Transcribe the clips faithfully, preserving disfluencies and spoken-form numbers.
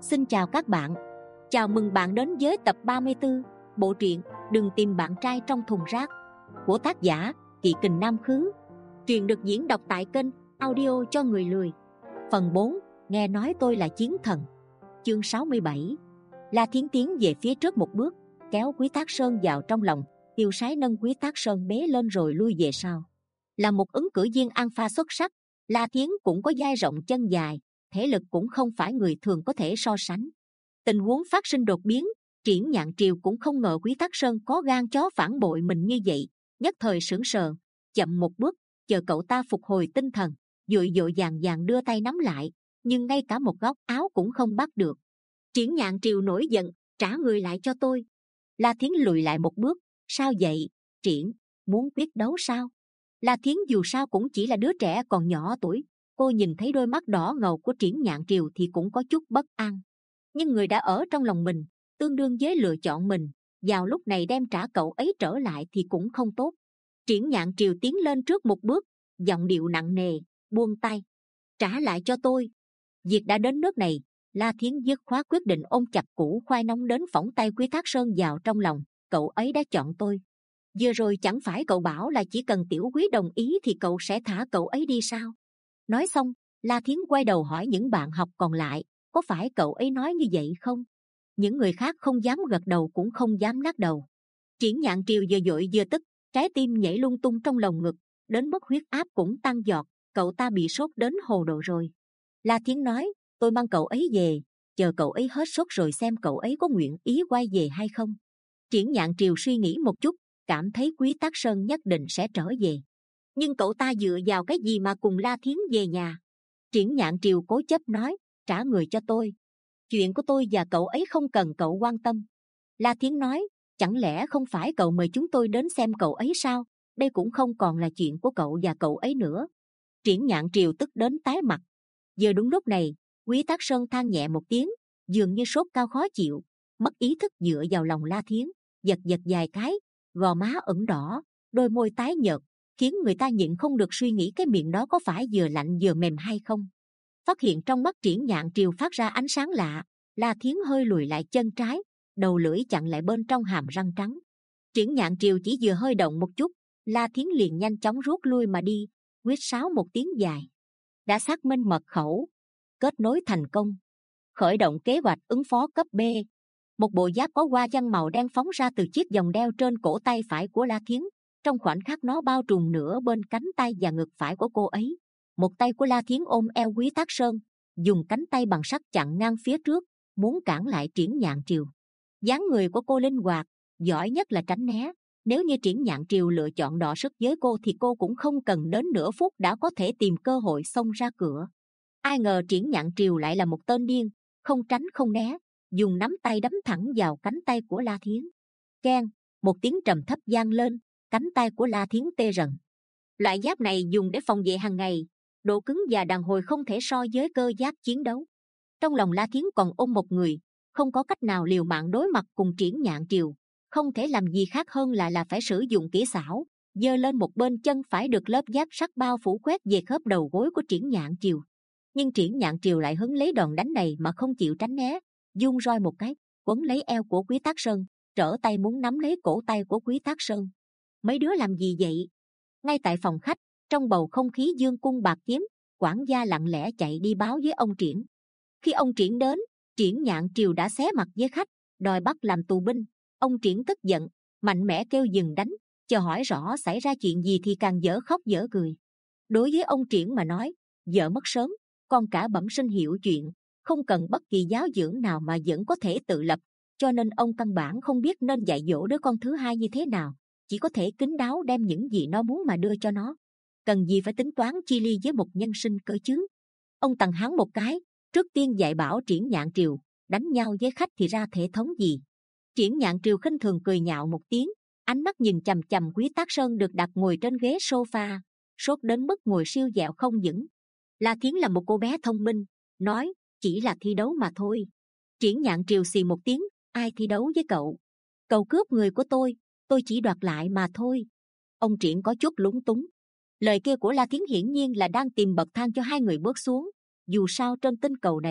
Xin chào các bạn. Chào mừng bạn đến với tập ba mươi tư bộ truyện Đừng tìm bạn trai trong thùng rác của tác giả Kỵ Kình Nam Khứ. Truyện được diễn đọc tại kênh Audio cho người lười. Phần bốn, nghe nói tôi là chiến thần. Chương sáu mươi bảy. La Thiến tiến về phía trước một bước, kéo Quý Tác Sơn vào trong lòng. Tiêu Sái nâng Quý Tác Sơn bế lên rồi lui về sau. Là một ứng cử viên alpha xuất sắc, La Thiến cũng có vai rộng chân dài, thể lực cũng không phải người thường có thể so sánh. Tình huống phát sinh đột biến, Triển Nhạn Triều cũng không ngờ Quý Tác Sơn có gan chó phản bội mình như vậy, nhất thời sững sờ, chậm một bước, chờ cậu ta phục hồi tinh thần, vội vội vàng vàng đưa tay nắm lại, nhưng ngay cả một góc áo cũng không bắt được. Triển Nhạn Triều nổi giận, trả người lại cho tôi. La Thiến lùi lại một bước, sao vậy, Triển, muốn quyết đấu sao? La Thiến dù sao cũng chỉ là đứa trẻ còn nhỏ tuổi, cô nhìn thấy đôi mắt đỏ ngầu của Triển Nhạn Triều thì cũng có chút bất an. Nhưng người đã ở trong lòng mình, tương đương với lựa chọn mình, vào lúc này đem trả cậu ấy trở lại thì cũng không tốt. Triển Nhạn Triều tiến lên trước một bước, giọng điệu nặng nề, buông tay. Trả lại cho tôi. Việc đã đến nước này, La Thiến dứt khoát quyết định ôm chặt củ khoai nóng đến phỏng tay Quý Tác Sơn vào trong lòng. Cậu ấy đã chọn tôi. Vừa rồi chẳng phải cậu bảo là chỉ cần Tiểu Quý đồng ý thì cậu sẽ thả cậu ấy đi sao? Nói xong, La Thiến quay đầu hỏi những bạn học còn lại, có phải cậu ấy nói như vậy không? Những người khác không dám gật đầu cũng không dám lắc đầu. Triển Nhạn Triều vừa vội vừa tức, trái tim nhảy lung tung trong lồng ngực, đến mức huyết áp cũng tăng giọt, cậu ta bị sốt đến hồ đồ rồi. La Thiến nói, tôi mang cậu ấy về, chờ cậu ấy hết sốt rồi xem cậu ấy có nguyện ý quay về hay không. Triển Nhạn Triều suy nghĩ một chút, cảm thấy Quý Tác Sơn nhất định sẽ trở về. Nhưng cậu ta dựa vào cái gì mà cùng La Thiến về nhà? Triển Nhạn Triều cố chấp nói, trả người cho tôi. Chuyện của tôi và cậu ấy không cần cậu quan tâm. La Thiến nói, chẳng lẽ không phải cậu mời chúng tôi đến xem cậu ấy sao? Đây cũng không còn là chuyện của cậu và cậu ấy nữa. Triển Nhạn Triều tức đến tái mặt. Giờ đúng lúc này, Quý Tác Sơn than nhẹ một tiếng, dường như sốt cao khó chịu, mất ý thức dựa vào lòng La Thiến, giật giật vài cái, gò má ửng đỏ, đôi môi tái nhợt, khiến người ta nhịn không được suy nghĩ cái miệng đó có phải vừa lạnh vừa mềm hay không. Phát hiện trong mắt Triển Nhạn Triều phát ra ánh sáng lạ, La Thiến hơi lùi lại chân trái, đầu lưỡi chặn lại bên trong hàm răng trắng. Triển Nhạn Triều chỉ vừa hơi động một chút, La Thiến liền nhanh chóng rút lui mà đi, huýt sáo một tiếng dài. Đã xác minh mật khẩu, kết nối thành công, khởi động kế hoạch ứng phó cấp B. Một bộ giáp có hoa văn màu đen phóng ra từ chiếc vòng đeo trên cổ tay phải của La Thiến. Trong khoảnh khắc nó bao trùm nửa bên cánh tay và ngực phải của cô ấy. Một tay của La Thiến ôm eo Quý Tác Sơn, dùng cánh tay bằng sắt chặn ngang phía trước, muốn cản lại Triển Nhạn Triều. Dáng người của cô linh hoạt, giỏi nhất là tránh né. Nếu như Triển Nhạn Triều lựa chọn đọ sức với cô thì cô cũng không cần đến nửa phút đã có thể tìm cơ hội xông ra cửa. Ai ngờ Triển Nhạn Triều lại là một tên điên, không tránh không né, dùng nắm tay đấm thẳng vào cánh tay của La Thiến. Keng, một tiếng trầm thấp vang lên, cánh tay của La Thiến tê rần. Loại giáp này dùng để phòng vệ hàng ngày, độ cứng và đàn hồi không thể so với cơ giáp chiến đấu. Trong lòng La Thiến còn ôm một người, không có cách nào liều mạng đối mặt cùng Triển Nhạn Triều, không thể làm gì khác hơn là là phải sử dụng kỹ xảo, giơ lên một bên chân phải được lớp giáp sắt bao phủ quét về khớp đầu gối của Triển Nhạn Triều. Nhưng Triển Nhạn Triều lại hứng lấy đòn đánh này mà không chịu tránh né, dung roi một cái, quấn lấy eo của Quý Tác Sơn, trở tay muốn nắm lấy cổ tay của Quý Tác Sơn. Mấy đứa làm gì vậy? Ngay tại phòng khách, trong bầu không khí dương cung bạc kiếm, quản gia lặng lẽ chạy đi báo với ông Triển. Khi ông Triển đến, Triển Nhạn Triều đã xé mặt với khách, đòi bắt làm tù binh. Ông Triển tức giận, mạnh mẽ kêu dừng đánh, chờ hỏi rõ xảy ra chuyện gì thì càng dở khóc dở cười. Đối với ông Triển mà nói, vợ mất sớm, con cả bẩm sinh hiểu chuyện, không cần bất kỳ giáo dưỡng nào mà vẫn có thể tự lập, cho nên ông căn bản không biết nên dạy dỗ đứa con thứ hai như thế nào, chỉ có thể kín đáo đem những gì nó muốn mà đưa cho nó. Cần gì phải tính toán chi ly với một nhân sinh cơ chứ? Ông tằng hắn một cái, trước tiên dạy bảo Triển Nhạn Triều, đánh nhau với khách thì ra thể thống gì. Triển Nhạn Triều khinh thường cười nhạo một tiếng, ánh mắt nhìn chằm chằm Quý Tác Sơn được đặt ngồi trên ghế sofa, sốt đến mức ngồi siêu dẹo không vững. La Thiến là một cô bé thông minh, nói, chỉ là thi đấu mà thôi. Triển Nhạn Triều xì một tiếng, ai thi đấu với cậu? Cậu cướp người của tôi, tôi chỉ đoạt lại mà thôi. Ông Triển có chút lúng túng. Lời kia của La Thiến hiển nhiên là đang tìm bậc thang cho hai người bước xuống. Dù sao trên tinh cầu này,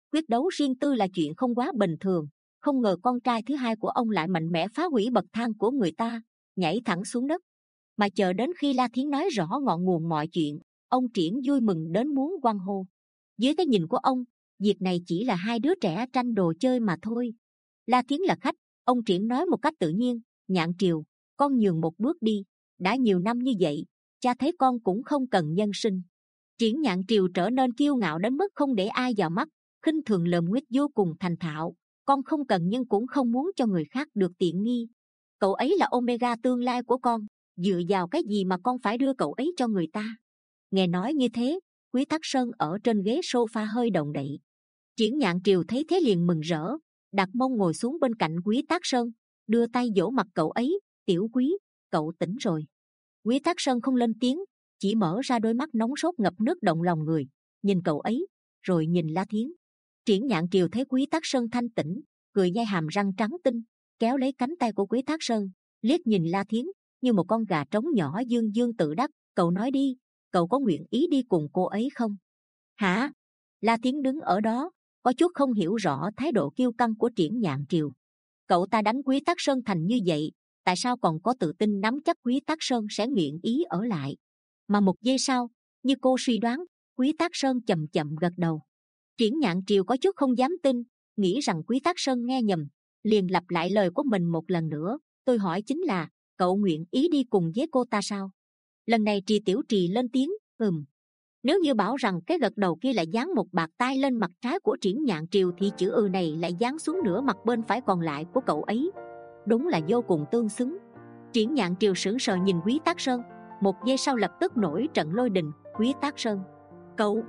Quyết đấu riêng tư là chuyện không quá bình thường. Không ngờ con trai thứ hai của ông lại mạnh mẽ phá hủy bậc thang của người ta, nhảy thẳng xuống đất. Mà chờ đến khi La Thiến nói rõ ngọn nguồn mọi chuyện, ông Triển vui mừng đến muốn hoan hô. Dưới cái nhìn của ông, việc này chỉ là hai đứa trẻ tranh đồ chơi mà thôi. La Thiến là khách, ông Triển nói một cách tự nhiên. Nhạn Triều, con nhường một bước đi. Đã nhiều năm như vậy, cha thấy con cũng không cần nhân sinh. Triển Nhạn Triều trở nên kiêu ngạo đến mức không để ai vào mắt, khinh thường lườm Nguyết vô cùng thành thạo. Con không cần nhưng cũng không muốn cho người khác được tiện nghi. Cậu ấy là Omega tương lai của con, dựa vào cái gì mà con phải đưa cậu ấy cho người ta? Nghe nói như thế, Quý Thác Sơn ở trên ghế sofa hơi động đậy. Triển Nhạn Triều thấy thế liền mừng rỡ, đặt mông ngồi xuống bên cạnh Quý Thác Sơn, đưa tay vỗ mặt cậu ấy. Tiểu Quý, cậu tỉnh rồi. Quý Thác Sơn không lên tiếng, chỉ mở ra đôi mắt nóng sốt ngập nước động lòng người, nhìn cậu ấy, rồi nhìn La Thiến. Triển Nhạn Triều thấy Quý Thác Sơn thanh tĩnh, cười nhai hàm răng trắng tinh, kéo lấy cánh tay của Quý Thác Sơn, liếc nhìn La Thiến như một con gà trống nhỏ dương dương tự đắc. Cậu nói đi, cậu có nguyện ý đi cùng cô ấy không? Hả? La Thiến đứng ở đó, có chút không hiểu rõ thái độ kiêu căng của Triển Nhạn Triều. Cậu ta đánh Quý Thác Sơn thành như vậy, tại sao còn có tự tin nắm chắc Quý Thác Sơn sẽ nguyện ý ở lại? Mà một giây sau, như cô suy đoán, Quý Thác Sơn chậm chậm gật đầu. Triển Nhạn Triều có chút không dám tin, nghĩ rằng Quý Thác Sơn nghe nhầm, liền lặp lại lời của mình một lần nữa. Tôi hỏi chính là, cậu nguyện ý đi cùng với cô ta sao? Lần này Trì Tiểu Trì lên tiếng, ừm. Nếu như bảo rằng cái gật đầu kia lại dán một bạt tai lên mặt trái của Triển Nhạn Triều thì chữ ừ này lại dán xuống nửa mặt bên phải còn lại của cậu ấy. Đúng là vô cùng tương xứng. Triển Nhạn Triều sững sờ nhìn Quý Thác Sơn, một giây sau lập tức nổi trận lôi đình. Quý Thác Sơn, cậu...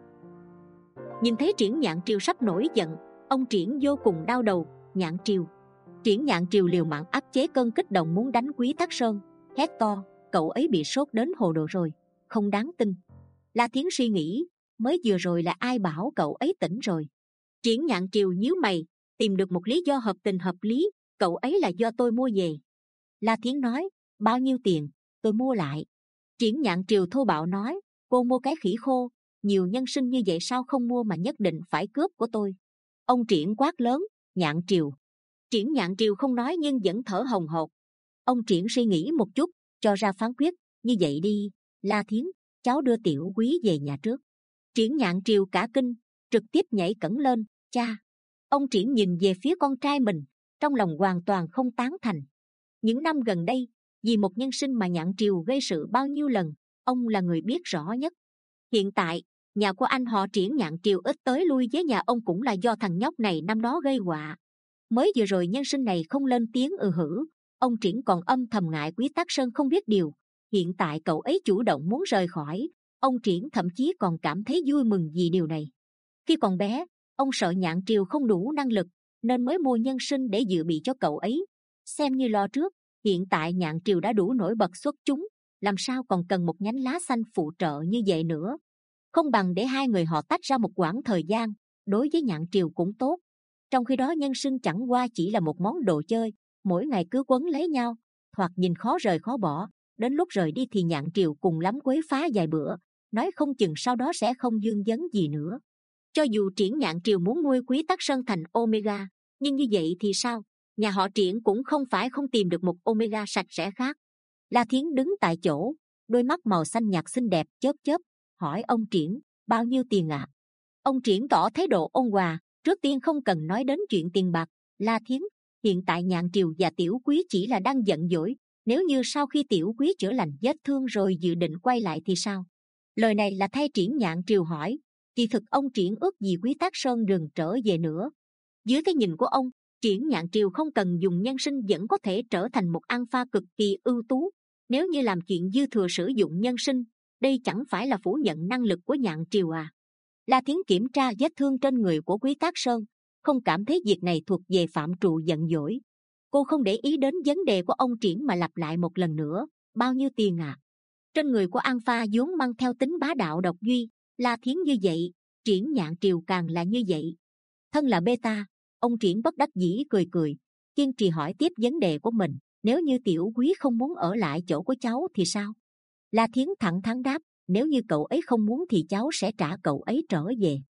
Nhìn thấy Triển Nhạn Triều sắp nổi giận, ông Triển vô cùng đau đầu. Nhạn Triều. Triển Nhạn Triều liều mạng áp chế cơn kích động muốn đánh Quý Thác Sơn, hét to, cậu ấy bị sốt đến hồ đồ rồi, không đáng tin. La Thiến suy nghĩ, mới vừa rồi là ai bảo cậu ấy tỉnh rồi? Triển Nhạn Triều nhíu mày, tìm được một lý do hợp tình hợp lý. Cậu ấy là do tôi mua về. La Thiến nói, bao nhiêu tiền? Tôi mua lại. Triển Nhạn Triều thô bạo nói, cô mua cái khỉ khô, nhiều nhân sinh như vậy sao không mua mà nhất định phải cướp của tôi? Ông Triển quát lớn, Nhạn Triều. Triển Nhạn Triều không nói nhưng vẫn thở hồng hộc. Ông Triển suy nghĩ một chút, cho ra phán quyết, như vậy đi, La Thiến, cháu đưa Tiểu Quý về nhà trước. Triển Nhạn Triều cả kinh, trực tiếp nhảy cẫng lên, cha. Ông Triển nhìn về phía con trai mình, trong lòng hoàn toàn không tán thành. Những năm gần đây, vì một nhân sinh mà Nhạn Triều gây sự bao nhiêu lần, ông là người biết rõ nhất. Hiện tại, nhà của anh họ Triển Nhạn Triều ít tới lui với nhà ông cũng là do thằng nhóc này năm đó gây họa. Mới vừa rồi nhân sinh này không lên tiếng ừ hử, ông Triển còn âm thầm ngại Quý Thác Sơn không biết điều. Hiện tại cậu ấy chủ động muốn rời khỏi, ông Triển thậm chí còn cảm thấy vui mừng vì điều này. Khi còn bé, ông sợ Nhạn Triều không đủ năng lực, nên mới mua nhân sinh để dự bị cho cậu ấy, xem như lo trước. Hiện tại Nhạn Triều đã đủ nổi bật xuất chúng, làm sao còn cần một nhánh lá xanh phụ trợ như vậy nữa? Không bằng để hai người họ tách ra một quãng thời gian, đối với Nhạn Triều cũng tốt. Trong khi đó nhân sinh chẳng qua chỉ là một món đồ chơi, mỗi ngày cứ quấn lấy nhau, thoạt nhìn khó rời khó bỏ. Đến lúc rời đi thì Nhạn Triều cùng lắm quấy phá vài bữa, nói không chừng sau đó sẽ không dương vấn gì nữa. Cho dù Triển Nhạn Triều muốn nuôi Quý Thác Sơn thành Omega, nhưng như vậy thì sao? Nhà họ Triển cũng không phải không tìm được một Omega sạch sẽ khác. La Thiến đứng tại chỗ, đôi mắt màu xanh nhạt xinh đẹp chớp chớp, hỏi ông Triển, bao nhiêu tiền ạ? À? Ông Triển tỏ thái độ ôn hòa, trước tiên không cần nói đến chuyện tiền bạc. La Thiến, hiện tại Nhạn Triều và Tiểu Quý chỉ là đang giận dỗi, nếu như sau khi Tiểu Quý chữa lành vết thương rồi dự định quay lại thì sao? Lời này là thay Triển Nhạn Triều hỏi. Kỳ thực ông Triển ước gì Quý Thác Sơn đừng trở về nữa. Dưới cái nhìn của ông, Triển Nhạn Triều không cần dùng nhân sinh vẫn có thể trở thành một alpha cực kỳ ưu tú. Nếu như làm chuyện dư thừa sử dụng nhân sinh, đây chẳng phải là phủ nhận năng lực của Nhạn Triều à? La Thiến kiểm tra vết thương trên người của Quý Thác Sơn, không cảm thấy việc này thuộc về phạm trù giận dỗi. Cô không để ý đến vấn đề của ông Triển mà lặp lại một lần nữa, bao nhiêu tiền à? Trên người của alpha vốn mang theo tính bá đạo độc duy, La Thiến như vậy, Triển Nhạn Triều càng là như vậy. Thân là beta, ông Triển bất đắc dĩ cười cười, kiên trì hỏi tiếp vấn đề của mình. Nếu như Tiểu Quý không muốn ở lại chỗ của cháu thì sao? La Thiến thẳng thắn đáp, nếu như cậu ấy không muốn thì cháu sẽ trả cậu ấy trở về.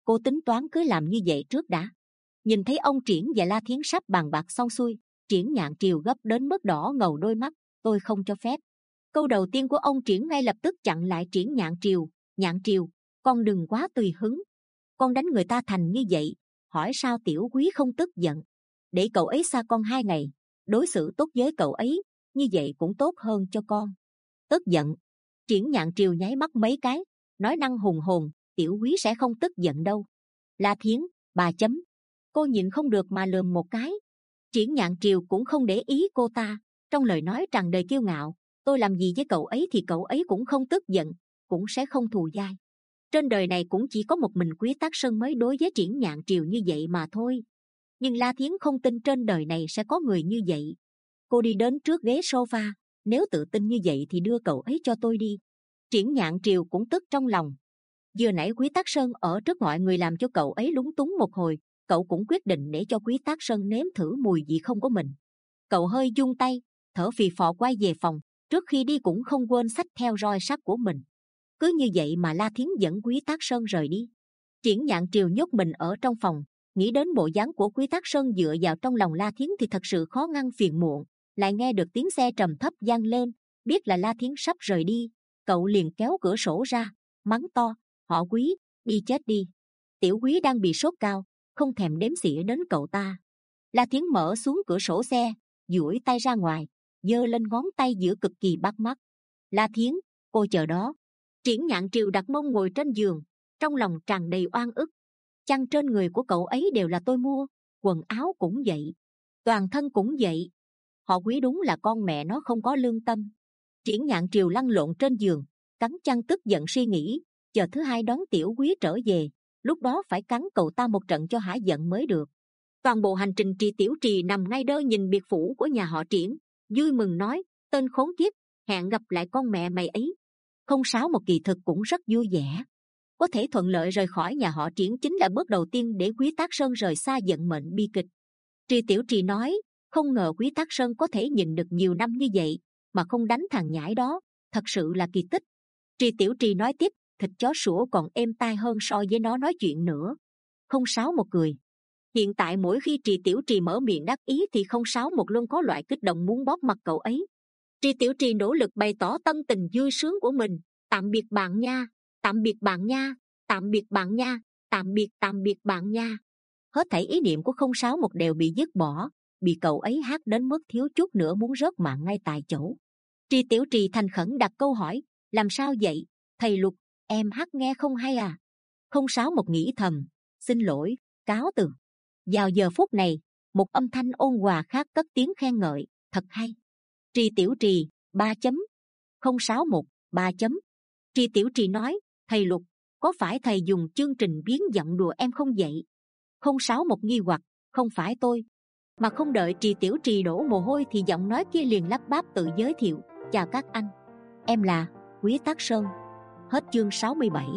Cô tính toán cứ làm như vậy trước đã. Nhìn thấy ông Triển và La Thiến sắp bàn bạc xong xuôi, Triển Nhạn Triều gấp đến mức đỏ ngầu đôi mắt. Tôi không cho phép. Câu đầu tiên của ông Triển ngay lập tức chặn lại Triển Nhạn Triều. Nhạn Triều, con đừng quá tùy hứng. Con đánh người ta thành như vậy, hỏi sao tiểu quý không tức giận? Để cậu ấy xa con hai ngày, đối xử tốt với cậu ấy, như vậy cũng tốt hơn cho con. Tức giận? Triển Nhạn Triều nháy mắt mấy cái, nói năng hùng hồn, tiểu quý sẽ không tức giận đâu. La Thiến, bà chấm. Cô nhịn không được mà lườm một cái. Triển Nhạn Triều cũng không để ý cô ta, trong lời nói tràn đầy kiêu ngạo. Tôi làm gì với cậu ấy thì cậu ấy cũng không tức giận, cũng sẽ không thù dai. Trên đời này cũng chỉ có một mình Quý Tác Sơn mới đối với Triển Nhạn Triều như vậy mà thôi. Nhưng La Thiến không tin trên đời này sẽ có người như vậy. Cô đi đến trước ghế sofa. Nếu tự tin như vậy thì đưa cậu ấy cho tôi đi. Triển Nhạn Triều cũng tức trong lòng. Vừa nãy Quý Tác Sơn ở trước mọi người làm cho cậu ấy lúng túng một hồi, cậu cũng quyết định để cho Quý Tác Sơn nếm thử mùi vị không của mình. Cậu hơi run tay, thở phì phò quay về phòng. Trước khi đi cũng không quên xách theo roi sắt của mình. Cứ như vậy mà La Thiến dẫn Quý Tác Sơn rời đi. Triển Nhạn Triều nhốt mình ở trong phòng, nghĩ đến bộ dáng của Quý Tác Sơn dựa vào trong lòng La Thiến thì thật sự khó ngăn phiền muộn. Lại nghe được tiếng xe trầm thấp vang lên, biết là La Thiến sắp rời đi. Cậu liền kéo cửa sổ ra, mắng to, họ Quý, đi chết đi. Tiểu Quý đang bị sốt cao, không thèm đếm xỉa đến cậu ta. La Thiến mở xuống cửa sổ xe, duỗi tay ra ngoài, giơ lên ngón tay giữa cực kỳ bắt mắt. La Thiến, cô chờ đó. Triển Nhạn Triều đặt mông ngồi trên giường, trong lòng tràn đầy oan ức. Chăn trên người của cậu ấy đều là tôi mua, quần áo cũng vậy, toàn thân cũng vậy. Họ Quý đúng là con mẹ nó không có lương tâm. Triển Nhạn Triều lăn lộn trên giường, cắn chăn tức giận suy nghĩ, chờ thứ hai đón tiểu Quý trở về, lúc đó phải cắn cậu ta một trận cho hả giận mới được. Toàn bộ hành trình Trì Tiểu Trì nằm ngay đơ nhìn biệt phủ của nhà họ Triển, vui mừng nói, tên khốn kiếp, hẹn gặp lại con mẹ mày ấy. Không Sáu một kỳ thực cũng rất vui vẻ. Có thể thuận lợi rời khỏi nhà họ Triển chính là bước đầu tiên để Quý Tác Sơn rời xa vận mệnh bi kịch. Trì Tiểu Trì nói, không ngờ Quý Tác Sơn có thể nhìn được nhiều năm như vậy mà không đánh thằng nhãi đó, thật sự là kỳ tích. Trì Tiểu Trì nói tiếp, thịt chó sủa còn êm tai hơn so với nó nói chuyện nữa. Không Sáu một cười. Hiện tại mỗi khi Trì Tiểu Trì mở miệng đắc ý thì Không Sáu một luôn có loại kích động muốn bóp mặt cậu ấy. Trì Tiểu Trì nỗ lực bày tỏ tâm tình vui sướng của mình. Tạm biệt bạn nha, tạm biệt bạn nha, tạm biệt bạn nha, tạm biệt tạm biệt bạn nha. Hết thảy ý niệm của Không Sáu một đều bị dứt bỏ, bị cậu ấy hát đến mức thiếu chút nữa muốn rớt mạng ngay tại chỗ. Trì Tiểu Trì thành khẩn đặt câu hỏi, làm sao vậy, thầy Lục, em hát nghe không hay à? Không Sáu một nghĩ thầm, xin lỗi, cáo từ. Vào giờ phút này, một âm thanh ôn hòa khác cất tiếng khen ngợi, thật hay. Trì Tiểu Trì, ba chấm. Không Sáu một, ba chấm. Trì Tiểu Trì nói, thầy Lục, có phải thầy dùng chương trình biến giọng đùa em không vậy? Không Sáu một nghi hoặc, không phải tôi. Mà không đợi Trì Tiểu Trì đổ mồ hôi thì giọng nói kia liền lắp bắp tự giới thiệu, chào các anh, em là Quý Tác Sơn. Hết chương sáu mươi bảy.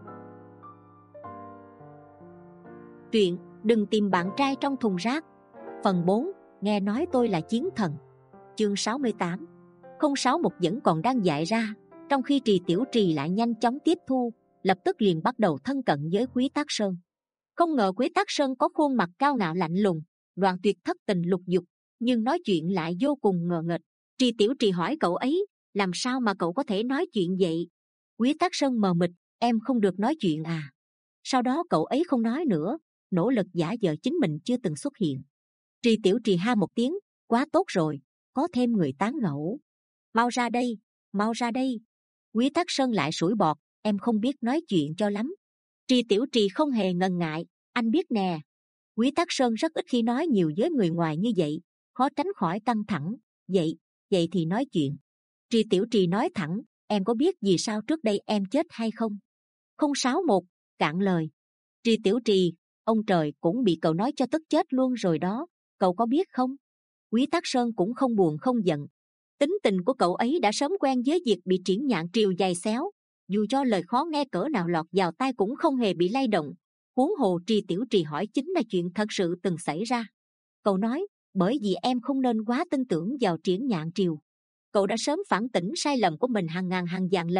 Truyện Đừng Tìm Bạn Trai Trong Thùng Rác, phần bốn, nghe nói tôi là chiến thần. Chương sáu mươi tám. Không Sáu một vẫn còn đang dại ra, trong khi Trì Tiểu Trì lại nhanh chóng tiếp thu, lập tức liền bắt đầu thân cận với Quý Tác Sơn. Không ngờ Quý Tác Sơn có khuôn mặt cao ngạo lạnh lùng, đoạn tuyệt thất tình lục dục, nhưng nói chuyện lại vô cùng ngờ nghệch. Trì Tiểu Trì hỏi cậu ấy, làm sao mà cậu có thể nói chuyện vậy? Quý Tác Sơn mờ mịt, em không được nói chuyện à? Sau đó cậu ấy không nói nữa, nỗ lực giả vờ chính mình chưa từng xuất hiện. Trì Tiểu Trì ha một tiếng, quá tốt rồi, có thêm người tán gẫu. Mau ra đây, mau ra đây. Quý Tác Sơn lại sủi bọt, em không biết nói chuyện cho lắm. Trì Tiểu Trì không hề ngần ngại, anh biết nè. Quý Tác Sơn rất ít khi nói nhiều với người ngoài như vậy, khó tránh khỏi căng thẳng. Vậy, vậy thì nói chuyện. Trì Tiểu Trì nói thẳng, em có biết vì sao trước đây em chết hay không? Không Sáu một, cạn lời. Trì Tiểu Trì, ông trời cũng bị cậu nói cho tức chết luôn rồi đó, cậu có biết không? Quý Tác Sơn cũng không buồn không giận. Tính tình của cậu ấy đã sớm quen với việc bị Triển Nhạn Triều giày xéo, dù cho lời khó nghe cỡ nào lọt vào tai cũng không hề bị lay động. Huống hồ Trì Tiểu Trì hỏi chính là chuyện thật sự từng xảy ra. Cậu nói, bởi vì em không nên quá tin tưởng vào Triển Nhạn Triều. Cậu đã sớm phản tỉnh sai lầm của mình hàng ngàn hàng vạn lần,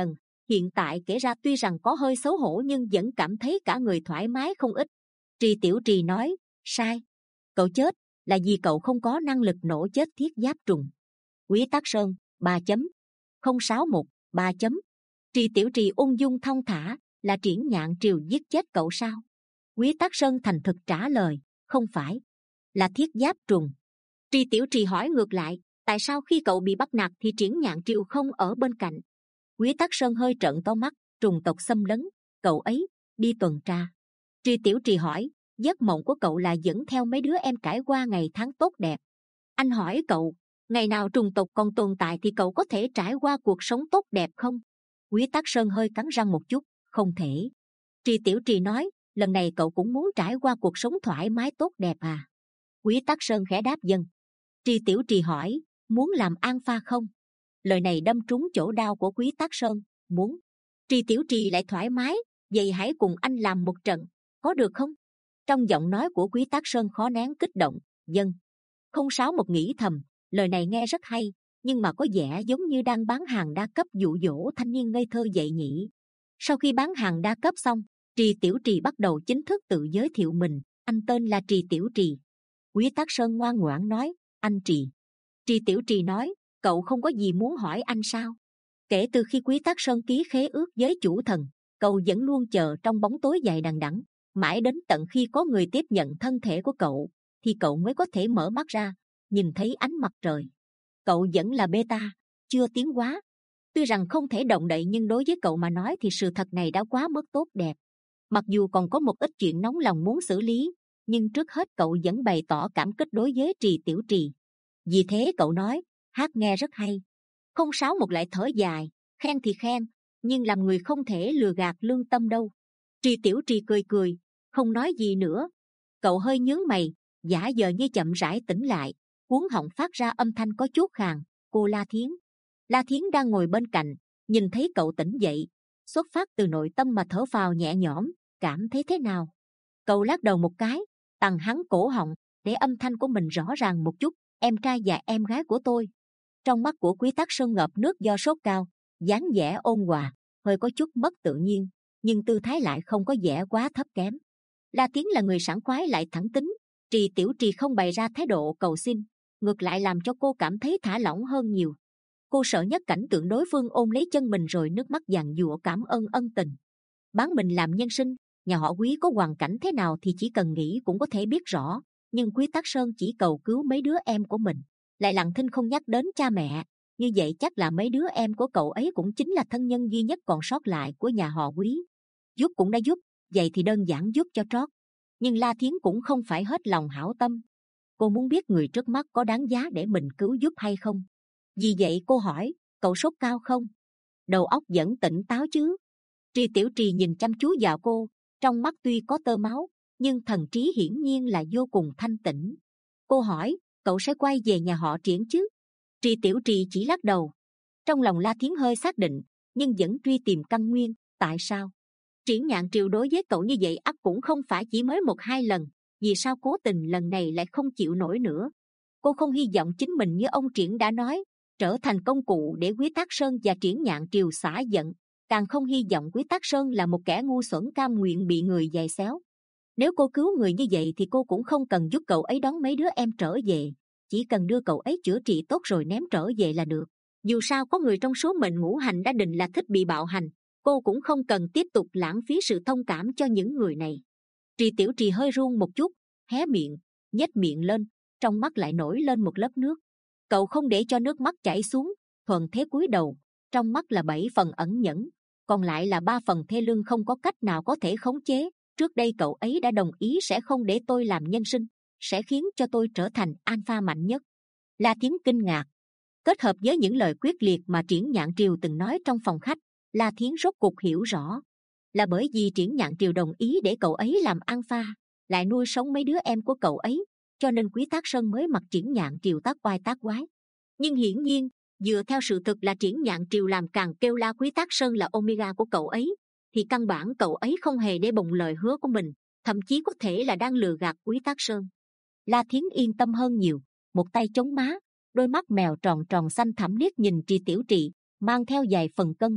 Hiện tại kể ra tuy rằng có hơi xấu hổ nhưng vẫn cảm thấy cả người thoải mái không ít. Trì Tiểu Trì nói, sai. Cậu chết là vì cậu không có năng lực nổ chết thiết giáp trùng. Quý Tắc Sơn, ba chấm. không sáu một, ba chấm. Trì Tiểu Trì ung dung thong thả, là Triển Nhạn Triều giết chết cậu sao? Quý Tắc Sơn thành thực trả lời, không phải, là thiết giáp trùng. Trì Tiểu Trì hỏi ngược lại, tại sao khi cậu bị bắt nạt thì Triển Nhạn Triều không ở bên cạnh? Quý Tắc Sơn hơi trợn to mắt, trùng tộc xâm lấn, cậu ấy đi tuần tra. Trì Tiểu Trì hỏi, giấc mộng của cậu là dẫn theo mấy đứa em trải qua ngày tháng tốt đẹp. Anh hỏi cậu, ngày nào trùng tộc còn tồn tại thì cậu có thể trải qua cuộc sống tốt đẹp không? Quý Tắc Sơn hơi cắn răng một chút, không thể. Trì Tiểu Trì nói, lần này cậu cũng muốn trải qua cuộc sống thoải mái tốt đẹp à? Quý Tắc Sơn khẽ đáp dần. Trì Tiểu Trì hỏi, muốn làm an pha không? Lời này đâm trúng chỗ đau của Quý Tắc Sơn, muốn. Trì Tiểu Trì lại thoải mái, vậy hãy cùng anh làm một trận, có được không? Trong giọng nói của Quý Tắc Sơn khó nén kích động, dân. Không sáu một nghĩ thầm, lời này nghe rất hay, nhưng mà có vẻ giống như đang bán hàng đa cấp dụ dỗ thanh niên ngây thơ vậy nhỉ. Sau khi bán hàng đa cấp xong, Trì Tiểu Trì bắt đầu chính thức tự giới thiệu mình, anh tên là Trì Tiểu Trì. Quý Tắc Sơn ngoan ngoãn nói, anh Trì. Trì Tiểu Trì nói, cậu không có gì muốn hỏi anh sao? Kể từ khi Quý Tắc Sơn ký khế ước với chủ thần, cậu vẫn luôn chờ trong bóng tối dài đằng đẵng, mãi đến tận khi có người tiếp nhận thân thể của cậu, thì cậu mới có thể mở mắt ra, nhìn thấy ánh mặt trời. Cậu vẫn là beta, chưa tiến hóa. Tuy rằng không thể động đậy nhưng đối với cậu mà nói thì sự thật này đã quá mức tốt đẹp. Mặc dù còn có một ít chuyện nóng lòng muốn xử lý, nhưng trước hết cậu vẫn bày tỏ cảm kích đối với Trì Tiểu Trì. Vì thế cậu nói, hát nghe rất hay. Không sáu một lại thở dài, khen thì khen, nhưng làm người không thể lừa gạt lương tâm đâu. Trì Tiểu Trì cười cười, không nói gì nữa. Cậu hơi nhướng mày, giả vờ như chậm rãi tỉnh lại, cuống họng phát ra âm thanh có chút khàn. Cô La Thiến. La Thiến đang ngồi bên cạnh, nhìn thấy cậu tỉnh dậy, xuất phát từ nội tâm mà thở phào nhẹ nhõm, cảm thấy thế nào? Cậu lắc đầu một cái, tằng hắn cổ họng, để âm thanh của mình rõ ràng một chút. Em trai và em gái của tôi. Trong mắt của Quý Tắc Sơn ngập nước do sốt cao, dáng vẻ ôn hòa, hơi có chút mất tự nhiên, nhưng tư thái lại không có vẻ quá thấp kém. La Tiến là người sảng khoái lại thẳng tính. Trì Tiểu Trì không bày ra thái độ cầu xin, ngược lại làm cho cô cảm thấy thả lỏng hơn nhiều. Cô sợ nhất cảnh tượng đối phương ôm lấy chân mình rồi nước mắt giàn giụa cảm ơn ân tình. Bán mình làm nhân sinh, nhà họ Quý có hoàn cảnh thế nào thì chỉ cần nghĩ cũng có thể biết rõ. Nhưng Quý Tắc Sơn chỉ cầu cứu mấy đứa em của mình, lại lặng thinh không nhắc đến cha mẹ. Như vậy chắc là mấy đứa em của cậu ấy cũng chính là thân nhân duy nhất còn sót lại của nhà họ Quý. Giúp cũng đã giúp, vậy thì đơn giản giúp cho trót. Nhưng La Thiến cũng không phải hết lòng hảo tâm. Cô muốn biết người trước mắt có đáng giá để mình cứu giúp hay không. Vì vậy cô hỏi, cậu sốt cao không? Đầu óc vẫn tỉnh táo chứ? Trì Tiểu Trì nhìn chăm chú vào cô, trong mắt tuy có tơ máu, nhưng thần trí hiển nhiên là vô cùng thanh tĩnh. Cô hỏi, cậu sẽ quay về nhà họ Triển chứ? Trì Tiểu Trì chỉ lắc đầu. Trong lòng La Thiến hơi xác định, nhưng vẫn truy tìm căn nguyên. Tại sao? Triển Nhạn Triều đối với cậu như vậy ắt cũng không phải chỉ mới một hai lần. Vì sao cố tình lần này lại không chịu nổi nữa? Cô không hy vọng chính mình như ông Triển đã nói, trở thành công cụ để Quý Tắc Sơn và Triển Nhạn Triều xả giận. Càng không hy vọng Quý Tắc Sơn là một kẻ ngu xuẩn cam nguyện bị người giày xéo. Nếu cô cứu người như vậy thì cô cũng không cần giúp cậu ấy đón mấy đứa em trở về, chỉ cần đưa cậu ấy chữa trị tốt rồi ném trở về là được. Dù sao có người trong số mệnh ngũ hành đã định là thích bị bạo hành, cô cũng không cần tiếp tục lãng phí sự thông cảm cho những người này. Trì Tiểu Trì hơi run một chút, hé miệng, nhếch miệng lên, trong mắt lại nổi lên một lớp nước. Cậu không để cho nước mắt chảy xuống, thuận thế cúi đầu, trong mắt là bảy phần ẩn nhẫn, còn lại là ba phần thê lương không có cách nào có thể khống chế. Trước đây cậu ấy đã đồng ý sẽ không để tôi làm nhân sinh, sẽ khiến cho tôi trở thành alpha mạnh nhất. La Thiến kinh ngạc, kết hợp với những lời quyết liệt mà Triển Nhạn Triều từng nói trong phòng khách, La Thiến rốt cuộc hiểu rõ, là bởi vì Triển Nhạn Triều đồng ý để cậu ấy làm alpha, lại nuôi sống mấy đứa em của cậu ấy, cho nên Quý Tắc Sơn mới mặc Triển Nhạn Triều tác oai tác quái. Nhưng hiển nhiên, dựa theo sự thực là Triển Nhạn Triều làm càng kêu la Quý Tắc Sơn là omega của cậu ấy, thì căn bản cậu ấy không hề để bụng lời hứa của mình, thậm chí có thể là đang lừa gạt Quý Tắc Sơn. La Thiến yên tâm hơn nhiều, một tay chống má, đôi mắt mèo tròn tròn xanh thẳm liếc nhìn Trì Tiểu Trì, mang theo vài phần cân nhắc.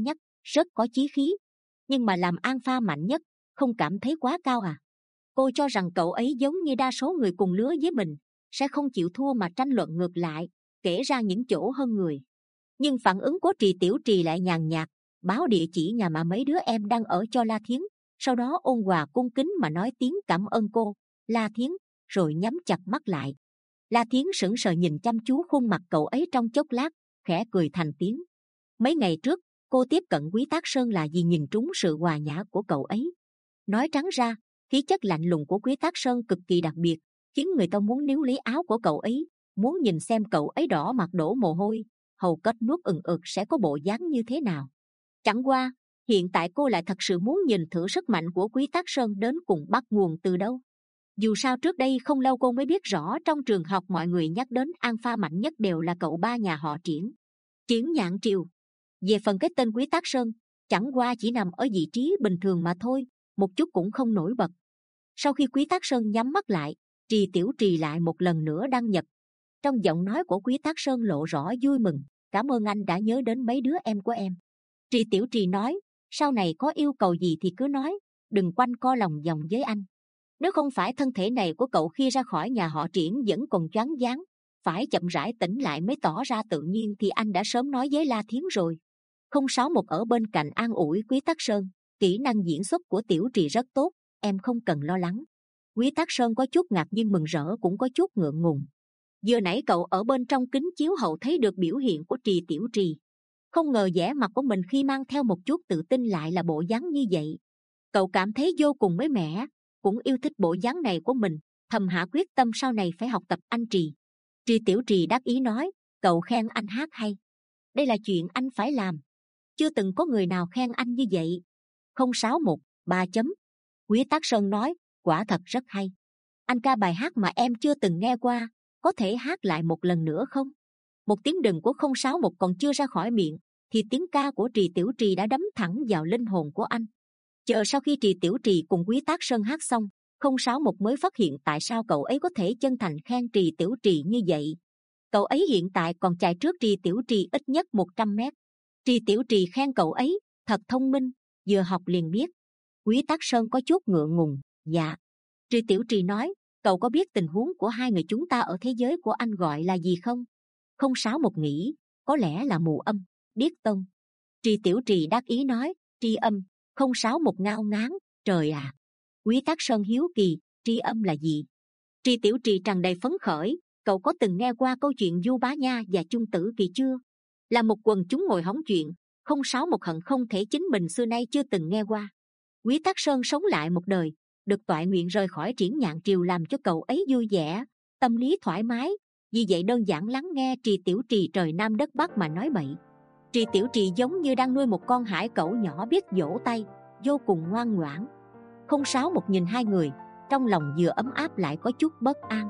rất có chí khí, nhưng mà làm alpha mạnh nhất không cảm thấy quá cao à? Cô cho rằng cậu ấy giống như đa số người cùng lứa với mình, sẽ không chịu thua mà tranh luận ngược lại, kể ra những chỗ hơn người. Nhưng phản ứng của Trì Tiểu Trì lại nhàn nhạt, báo địa chỉ nhà mà mấy đứa em đang ở cho La Thiến, sau đó ôn hòa cung kính mà nói tiếng cảm ơn cô, La Thiến, rồi nhắm chặt mắt lại. La Thiến sững sờ nhìn chăm chú khuôn mặt cậu ấy trong chốc lát, khẽ cười thành tiếng. Mấy ngày trước, cô tiếp cận Quý Tác Sơn là vì nhìn trúng sự hòa nhã của cậu ấy. Nói trắng ra, khí chất lạnh lùng của Quý Tác Sơn cực kỳ đặc biệt, khiến người ta muốn níu lấy áo của cậu ấy, muốn nhìn xem cậu ấy đỏ mặt đổ mồ hôi, hầu kết nuốt ừng ực sẽ có bộ dáng như thế nào. Chẳng qua, hiện tại cô lại thật sự muốn nhìn thử sức mạnh của Quý Tác Sơn đến cùng bắt nguồn từ đâu. Dù sao trước đây không lâu cô mới biết rõ trong trường học mọi người nhắc đến alpha mạnh nhất đều là cậu ba nhà họ Triển, Triển Nhạn Triều. Về phần cái tên Quý Tác Sơn, chẳng qua chỉ nằm ở vị trí bình thường mà thôi, một chút cũng không nổi bật. Sau khi Quý Tác Sơn nhắm mắt lại, Trì Tiểu Trì lại một lần nữa đăng nhập. Trong giọng nói của Quý Tác Sơn lộ rõ vui mừng, cảm ơn anh đã nhớ đến mấy đứa em của em. Trì Tiểu Trì nói, sau này có yêu cầu gì thì cứ nói, đừng quanh co lòng vòng với anh. Nếu không phải thân thể này của cậu khi ra khỏi nhà họ Triển vẫn còn choáng váng, phải chậm rãi tỉnh lại mới tỏ ra tự nhiên thì anh đã sớm nói với La Thiến rồi. Không sáu một ở bên cạnh an ủi Quý Tác Sơn, kỹ năng diễn xuất của Tiểu Trì rất tốt, em không cần lo lắng. Quý Tác Sơn có chút ngạc nhiên mừng rỡ cũng có chút ngượng ngùng. Vừa nãy cậu ở bên trong kính chiếu hậu thấy được biểu hiện của Trì Tiểu Trì, không ngờ vẻ mặt của mình khi mang theo một chút tự tin lại là bộ dáng như vậy. Cậu cảm thấy vô cùng mới mẻ, cũng yêu thích bộ dáng này của mình, thầm hạ quyết tâm sau này phải học tập anh Trì. Trì Tiểu Trì đắc ý nói, cậu khen anh hát hay, đây là chuyện anh phải làm, chưa từng có người nào khen anh như vậy. Không sáu một, ba chấm. Quý Tác Sơn nói, quả thật rất hay. Anh ca bài hát mà em chưa từng nghe qua, có thể hát lại một lần nữa không? Một tiếng đừng của không sáu một còn chưa ra khỏi miệng, thì tiếng ca của Trì Tiểu Trì đã đấm thẳng vào linh hồn của anh. Chờ sau khi Trì Tiểu Trì cùng Quý Tác Sơn hát xong, không sáu một mới phát hiện tại sao cậu ấy có thể chân thành khen Trì Tiểu Trì như vậy. Cậu ấy hiện tại còn chạy trước Trì Tiểu Trì ít nhất một trăm mét. Trì Tiểu Trì khen cậu ấy, thật thông minh, vừa học liền biết. Quý Tác Sơn có chút ngượng ngùng, dạ. Trì Tiểu Trì nói, cậu có biết tình huống của hai người chúng ta ở thế giới của anh gọi là gì không? Không sáu một nghĩ, có lẽ là mù âm, điếc tông. Trì Tiểu Trì đắc ý nói, tri âm. Không sáu một ngao ngán, trời à. Quý Tác Sơn hiếu kỳ, tri âm là gì? Trì Tiểu Trì tràn đầy phấn khởi, cậu có từng nghe qua câu chuyện Du Bá Nha và Chung Tử Kỳ chưa? Là một quần chúng ngồi hóng chuyện, không sáu một hận không thể chính mình xưa nay chưa từng nghe qua. Quý Tác Sơn sống lại một đời, được toại nguyện rời khỏi Triển Nhạn Triều làm cho cậu ấy vui vẻ, tâm lý thoải mái, vì vậy đơn giản lắng nghe Trì Tiểu Trì trời Nam đất Bắc mà nói bậy. Trì Tiểu Trì giống như đang nuôi một con hải cẩu nhỏ biết vỗ tay, vô cùng ngoan ngoãn. Không sáu một nhìn hai người, trong lòng vừa ấm áp lại có chút bất an.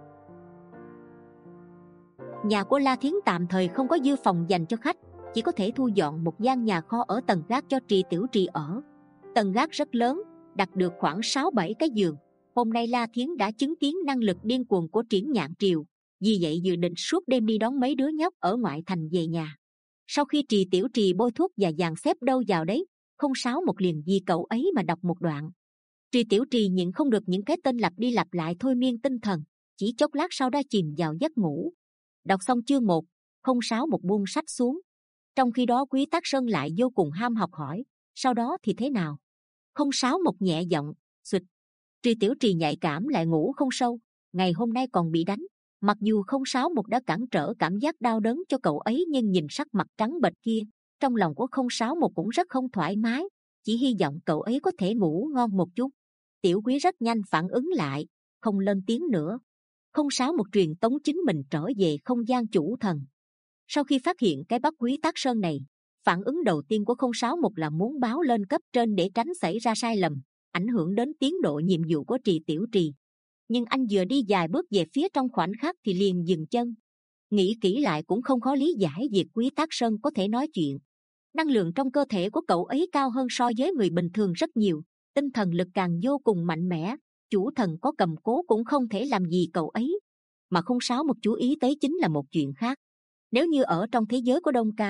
Nhà của La Thiến tạm thời không có dư phòng dành cho khách, chỉ có thể thu dọn một gian nhà kho ở tầng gác cho Trì Tiểu Trì ở. Tầng gác rất lớn, đặt được khoảng sáu bảy cái giường. Hôm nay La Thiến đã chứng kiến năng lực điên cuồng của Triển Nhạn Triều, vì vậy dự định suốt đêm đi đón mấy đứa nhóc ở ngoại thành về nhà. Sau khi Trì Tiểu Trì bôi thuốc và dàn xếp đâu vào đấy, không sáu một liền vì cậu ấy mà đọc một đoạn. Trì Tiểu Trì nhịn không được những cái tên lặp đi lặp lại thôi miên tinh thần, chỉ chốc lát sau đã chìm vào giấc ngủ. Đọc xong chương một, không sáu một buông sách xuống. Trong khi đó Quý Tác Sơn lại vô cùng ham học hỏi, sau đó thì thế nào? Không sáu một nhẹ giọng, xụt. Trì Tiểu Trì nhạy cảm lại ngủ không sâu, ngày hôm nay còn bị đánh. Mặc dù không sáu một đã cản trở cảm giác đau đớn cho cậu ấy, nhưng nhìn sắc mặt trắng bệch kia, trong lòng của không sáu một cũng rất không thoải mái, chỉ hy vọng cậu ấy có thể ngủ ngon một chút. Tiểu Quý rất nhanh phản ứng lại, không lên tiếng nữa. Không sáu một truyền tống chính mình trở về không gian chủ thần. Sau khi phát hiện cái bắt Quý Tác Sơn này, phản ứng đầu tiên của không sáu một là muốn báo lên cấp trên để tránh xảy ra sai lầm, ảnh hưởng đến tiến độ nhiệm vụ của Trì Tiểu Trì. Nhưng anh vừa đi vài bước về phía trong khoảnh khắc thì liền dừng chân. Nghĩ kỹ lại cũng không khó lý giải việc Quý Tác Sơn có thể nói chuyện. Năng lượng trong cơ thể của cậu ấy cao hơn so với người bình thường rất nhiều, tinh thần lực càng vô cùng mạnh mẽ, chủ thần có cầm cố cũng không thể làm gì cậu ấy. Mà không sáu một chú ý tới chính là một chuyện khác. Nếu như ở trong thế giới của Đông Ca,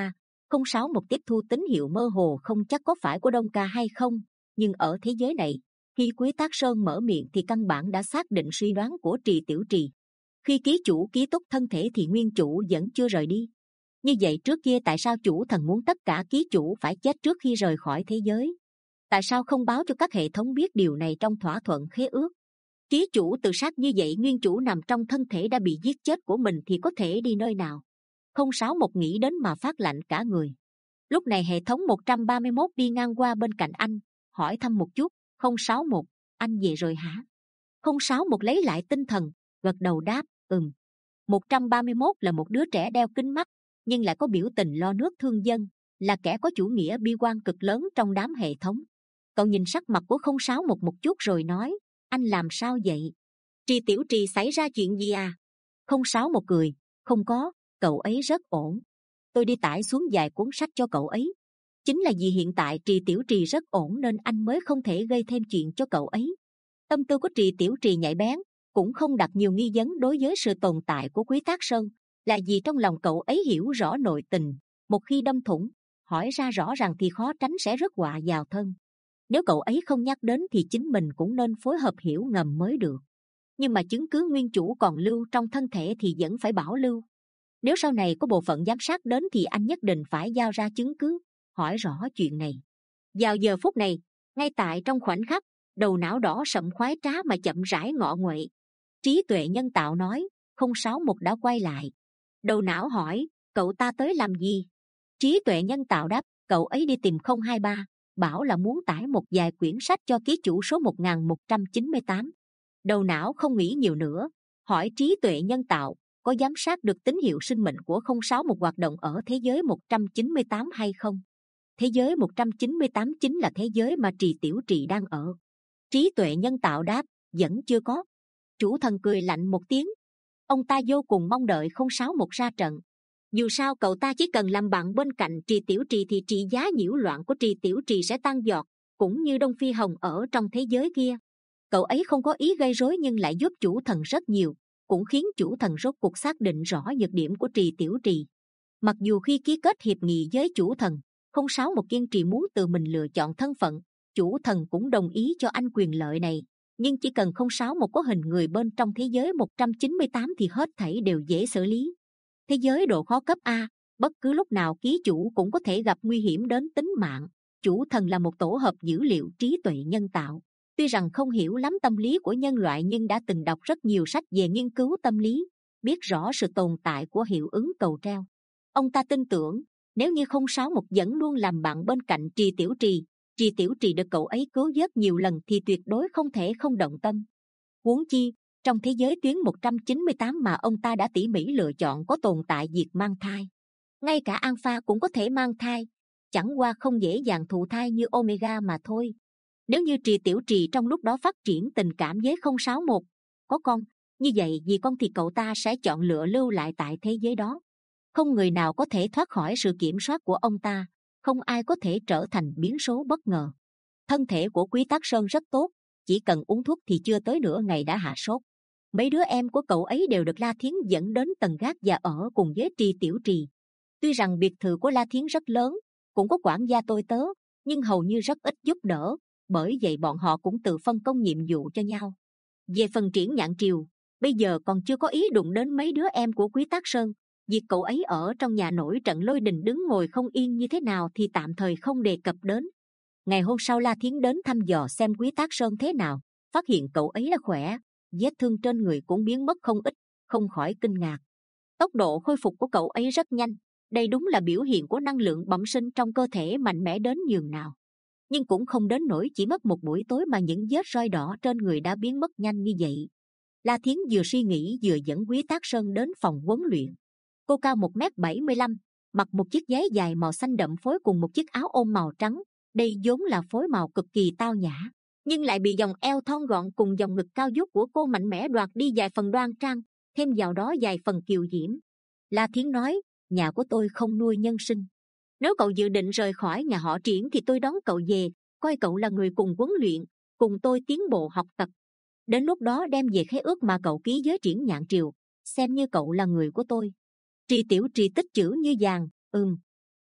Không sáu một tiếp thu tín hiệu mơ hồ không chắc có phải của Đông Ca hay không, nhưng ở thế giới này, khi Quý Tác Sơn mở miệng thì căn bản đã xác định suy đoán của Trì Tiểu Trì. Khi ký chủ ký túc thân thể thì nguyên chủ vẫn chưa rời đi. Như vậy trước kia tại sao chủ thần muốn tất cả ký chủ phải chết trước khi rời khỏi thế giới? Tại sao không báo cho các hệ thống biết điều này trong thỏa thuận khế ước? Ký chủ tự sát như vậy, nguyên chủ nằm trong thân thể đã bị giết chết của mình thì có thể đi nơi nào? Không sáu một nghĩ đến mà phát lạnh cả người. Lúc này hệ thống một trăm ba mươi mốt đi ngang qua bên cạnh anh, hỏi thăm một chút. Không sáu một, anh về rồi hả? Không sáu một lấy lại tinh thần, gật đầu đáp, ừm. một trăm ba mươi mốt là một đứa trẻ đeo kính mắt, nhưng lại có biểu tình lo nước thương dân, là kẻ có chủ nghĩa bi quan cực lớn trong đám hệ thống. Cậu nhìn sắc mặt của không sáu một một chút rồi nói, anh làm sao vậy? Trì Tiểu Trì xảy ra chuyện gì à? Không sáu một cười, không có, cậu ấy rất ổn. Tôi đi tải xuống vài cuốn sách cho cậu ấy. Chính là vì hiện tại Trì Tiểu Trì rất ổn nên anh mới không thể gây thêm chuyện cho cậu ấy. Tâm tư của Trì Tiểu Trì nhạy bén, cũng không đặt nhiều nghi vấn đối với sự tồn tại của Quý Tác Sơn, là vì trong lòng cậu ấy hiểu rõ nội tình. Một khi đâm thủng, hỏi ra rõ ràng thì khó tránh sẽ rước họa vào thân. Nếu cậu ấy không nhắc đến thì chính mình cũng nên phối hợp hiểu ngầm mới được. Nhưng mà chứng cứ nguyên chủ còn lưu trong thân thể thì vẫn phải bảo lưu. Nếu sau này có bộ phận giám sát đến thì anh nhất định phải giao ra chứng cứ, hỏi rõ chuyện này. Vào giờ phút này, ngay tại trong khoảnh khắc, đầu não đỏ sậm khoái trá mà chậm rãi ngọ nguậy. Trí tuệ nhân tạo nói, không sáu một đã quay lại. Đầu não hỏi, cậu ta tới làm gì? Trí tuệ nhân tạo đáp, cậu ấy đi tìm không hai ba, bảo là muốn tải một vài quyển sách cho ký chủ số một nghìn một trăm chín mươi tám. Đầu não không nghĩ nhiều nữa, hỏi trí tuệ nhân tạo, có giám sát được tín hiệu sinh mệnh của không sáu một hoạt động ở thế giới một trăm chín mươi tám hay không? Thế giới một trăm chín mươi tám chính là thế giới mà Trì Tiểu Trì đang ở. Trí tuệ nhân tạo đáp, vẫn chưa có. Chủ thần cười lạnh một tiếng. Ông ta vô cùng mong đợi không sáu một ra trận. Dù sao cậu ta chỉ cần làm bạn bên cạnh Trì Tiểu Trì thì trị giá nhiễu loạn của Trì Tiểu Trì sẽ tăng giọt, cũng như Đông Phi Hồng ở trong thế giới kia. Cậu ấy không có ý gây rối nhưng lại giúp chủ thần rất nhiều, cũng khiến chủ thần rốt cuộc xác định rõ nhược điểm của Trì Tiểu Trì. Mặc dù khi ký kết hiệp nghị với chủ thần, không sáu một kiên trì muốn tự mình lựa chọn thân phận, chủ thần cũng đồng ý cho anh quyền lợi này, nhưng chỉ cần không sáu một có hình người bên trong thế giới một trăm chín mươi tám thì hết thảy đều dễ xử lý. Thế giới độ khó cấp A, bất cứ lúc nào ký chủ cũng có thể gặp nguy hiểm đến tính mạng. Chủ thần là một tổ hợp dữ liệu trí tuệ nhân tạo, tuy rằng không hiểu lắm tâm lý của nhân loại nhưng đã từng đọc rất nhiều sách về nghiên cứu tâm lý, biết rõ sự tồn tại của hiệu ứng cầu treo. Ông ta tin tưởng, nếu như không sáu một vẫn luôn làm bạn bên cạnh Trì Tiểu Trì, Trì Tiểu Trì được cậu ấy cứu vớt nhiều lần thì tuyệt đối không thể không động tâm. Huống chi, trong thế giới tuyến một trăm chín mươi tám mà ông ta đã tỉ mỉ lựa chọn có tồn tại việc mang thai. Ngay cả Alpha cũng có thể mang thai, chẳng qua không dễ dàng thụ thai như Omega mà thôi. Nếu như Trì Tiểu Trì trong lúc đó phát triển tình cảm với không sáu một, có con, như vậy vì con thì cậu ta sẽ chọn lựa lưu lại tại thế giới đó. Không người nào có thể thoát khỏi sự kiểm soát của ông ta, không ai có thể trở thành biến số bất ngờ. Thân thể của Quý Tác Sơn rất tốt, chỉ cần uống thuốc thì chưa tới nửa ngày đã hạ sốt. Mấy đứa em của cậu ấy đều được La Thiến dẫn đến tầng gác và ở cùng với Trì Tiểu Trì. Tuy rằng biệt thự của La Thiến rất lớn, cũng có quản gia tôi tớ, nhưng hầu như rất ít giúp đỡ, bởi vậy bọn họ cũng tự phân công nhiệm vụ cho nhau. Về phần Triển Nhạn Triều, bây giờ còn chưa có ý đụng đến mấy đứa em của Quý Tác Sơn. Việc cậu ấy ở trong nhà nổi trận lôi đình đứng ngồi không yên như thế nào thì tạm thời không đề cập đến. Ngày hôm sau La Thiến đến thăm dò xem Quý Tác Sơn thế nào, phát hiện cậu ấy đã khỏe, vết thương trên người cũng biến mất không ít, không khỏi kinh ngạc. Tốc độ khôi phục của cậu ấy rất nhanh, đây đúng là biểu hiện của năng lượng bẩm sinh trong cơ thể mạnh mẽ đến nhường nào. Nhưng cũng không đến nỗi chỉ mất một buổi tối mà những vết roi đỏ trên người đã biến mất nhanh như vậy. La Thiến vừa suy nghĩ vừa dẫn Quý Tác Sơn đến phòng huấn luyện. Cô cao một mét bảy mươi lăm, mặc một chiếc váy dài màu xanh đậm phối cùng một chiếc áo ôm màu trắng. Đây vốn là phối màu cực kỳ tao nhã, nhưng lại bị dòng eo thon gọn cùng dòng ngực cao vút của cô mạnh mẽ đoạt đi vài phần đoan trang, thêm vào đó vài phần kiều diễm. La Thiến nói, nhà của tôi không nuôi nhân sinh. Nếu cậu dự định rời khỏi nhà họ Triển thì tôi đón cậu về, coi cậu là người cùng huấn luyện, cùng tôi tiến bộ học tập. Đến lúc đó đem về khế ước mà cậu ký với Triển Nhạn Triều, xem như cậu là người của tôi. Trì Tiểu Trì tích chữ như vàng, ừm.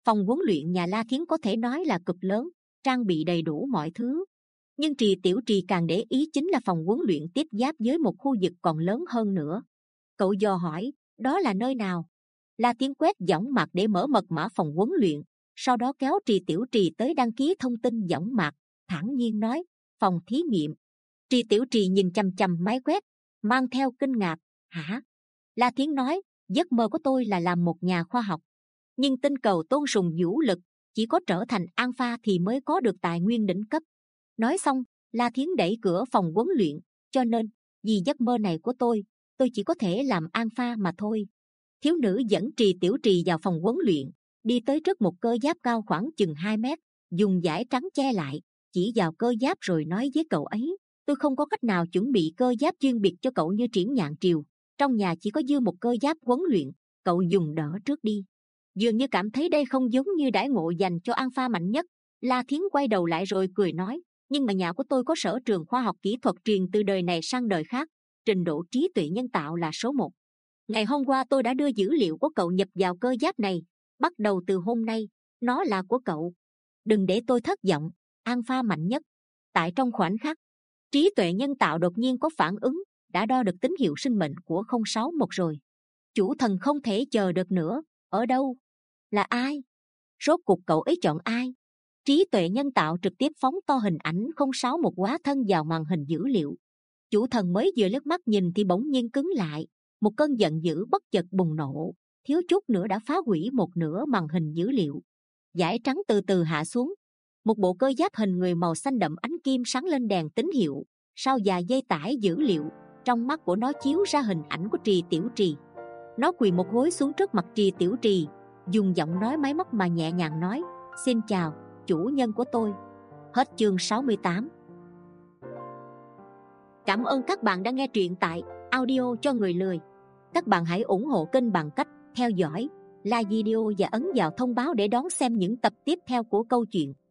Phòng huấn luyện nhà La Thiến có thể nói là cực lớn, trang bị đầy đủ mọi thứ. Nhưng Trì Tiểu Trì càng để ý chính là phòng huấn luyện tiếp giáp với một khu vực còn lớn hơn nữa. Cậu dò hỏi, đó là nơi nào? La Thiến quét võng mạc để mở mật mã phòng huấn luyện, sau đó kéo Trì Tiểu Trì tới đăng ký thông tin võng mạc, thản nhiên nói, phòng thí nghiệm. Trì Tiểu Trì nhìn chằm chằm máy quét, mang theo kinh ngạc. Hả? La Thiến nói, giấc mơ của tôi là làm một nhà khoa học. Nhưng tinh cầu tôn sùng vũ lực, chỉ có trở thành alpha thì mới có được tài nguyên đỉnh cấp. Nói xong, La Thiến đẩy cửa phòng huấn luyện, cho nên, vì giấc mơ này của tôi, tôi chỉ có thể làm alpha mà thôi. Thiếu nữ dẫn Trì Tiểu Trì vào phòng huấn luyện, đi tới trước một cơ giáp cao khoảng chừng hai mét, dùng vải trắng che lại, chỉ vào cơ giáp rồi nói với cậu ấy, tôi không có cách nào chuẩn bị cơ giáp chuyên biệt cho cậu như Triển Nhạn Triều, trong nhà chỉ có dư một cơ giáp huấn luyện, cậu dùng đỡ trước đi. Dường như cảm thấy đây không giống như đãi ngộ dành cho alpha mạnh nhất, La Thiến quay đầu lại rồi cười nói, nhưng mà nhà của tôi có sở trường khoa học kỹ thuật truyền từ đời này sang đời khác, trình độ trí tuệ nhân tạo là số một. Ngày hôm qua tôi đã đưa dữ liệu của cậu nhập vào cơ giáp này, bắt đầu từ hôm nay, nó là của cậu. Đừng để tôi thất vọng, alpha mạnh nhất. Tại trong khoảnh khắc, trí tuệ nhân tạo đột nhiên có phản ứng, đã đo được tín hiệu sinh mệnh của không sáu một rồi. Chủ thần không thể chờ được nữa, ở đâu? Là ai? Rốt cuộc cậu ấy chọn ai? Trí tuệ nhân tạo trực tiếp phóng to hình ảnh không sáu một hóa thân vào màn hình dữ liệu. Chủ thần mới vừa liếc mắt nhìn thì bỗng nhiên cứng lại, một cơn giận dữ bất chợt bùng nổ, thiếu chút nữa đã phá hủy một nửa màn hình dữ liệu. Dải trắng từ từ hạ xuống, một bộ cơ giáp hình người màu xanh đậm ánh kim sáng lên đèn tín hiệu, sau vài giây tải dữ liệu, trong mắt của nó chiếu ra hình ảnh của Trì Tiểu Trì. Nó quỳ một gối xuống trước mặt Trì Tiểu Trì, dùng giọng nói máy móc mà nhẹ nhàng nói, xin chào, chủ nhân của tôi. Hết chương sáu mươi tám. Cảm ơn các bạn đã nghe truyện tại Audio cho người lười. Các bạn hãy ủng hộ kênh bằng cách theo dõi, like video và ấn vào thông báo để đón xem những tập tiếp theo của câu chuyện.